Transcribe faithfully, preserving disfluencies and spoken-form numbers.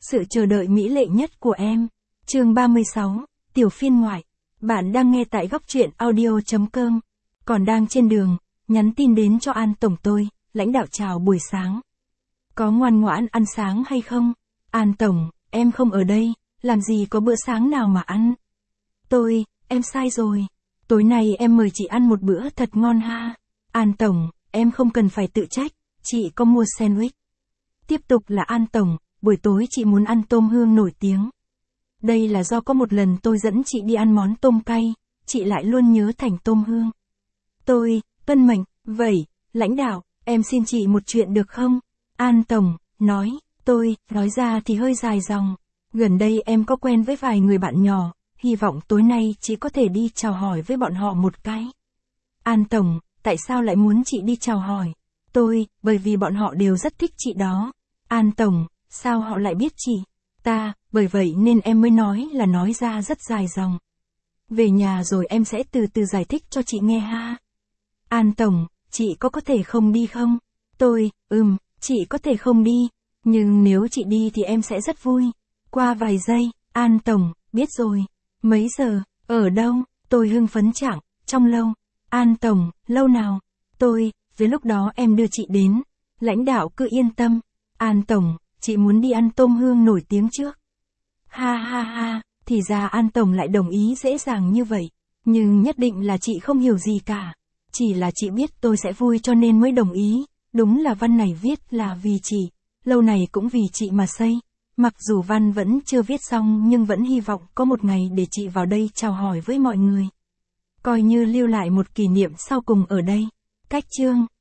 Sự chờ đợi mỹ lệ nhất của em. Chương ba mươi sáu, tiểu phiên ngoại. Bạn đang nghe tại góc truyện audio chấm com. Còn đang trên đường, nhắn tin đến cho An Tổng tôi, lãnh đạo chào buổi sáng. Có ngoan ngoãn ăn sáng hay không? An Tổng, em không ở đây, làm gì có bữa sáng nào mà ăn. Tôi, em sai rồi. Tối nay em mời chị ăn một bữa thật ngon ha. An Tổng, em không cần phải tự trách, chị có mua sandwich. Tiếp tục là An Tổng, buổi tối chị muốn ăn tôm hương nổi tiếng. Đây là do có một lần tôi dẫn chị đi ăn món tôm cay, chị lại luôn nhớ thành tôm hương. Tôi, tuân mệnh, vậy, lãnh đạo, em xin chị một chuyện được không? An Tổng, nói, tôi, nói ra thì hơi dài dòng. Gần đây em có quen với vài người bạn nhỏ, hy vọng tối nay chị có thể đi chào hỏi với bọn họ một cái. An Tổng, tại sao lại muốn chị đi chào hỏi? Tôi, bởi vì bọn họ đều rất thích chị đó. An Tổng, sao họ lại biết chị? Ta, bởi vậy nên em mới nói là nói ra rất dài dòng. Về nhà rồi em sẽ từ từ giải thích cho chị nghe ha. An Tổng, chị có có thể không đi không? Tôi, ừm, chị có thể không đi, nhưng nếu chị đi thì em sẽ rất vui. Qua vài giây, An Tổng, biết rồi. Mấy giờ, ở đâu? Tôi hưng phấn chẳng, trong lâu. An Tổng, lâu nào? Tôi, với lúc đó em đưa chị đến. Lãnh đạo cứ yên tâm. An Tổng, chị muốn đi ăn tôm hương nổi tiếng trước. Ha ha ha, thì ra An Tổng lại đồng ý dễ dàng như vậy. Nhưng nhất định là chị không hiểu gì cả. Chỉ là chị biết tôi sẽ vui cho nên mới đồng ý. Đúng là văn này viết là vì chị. Lâu này cũng vì chị mà xây. Mặc dù văn vẫn chưa viết xong nhưng vẫn hy vọng có một ngày để chị vào đây chào hỏi với mọi người. Coi như lưu lại một kỷ niệm sau cùng ở đây. Cách chương.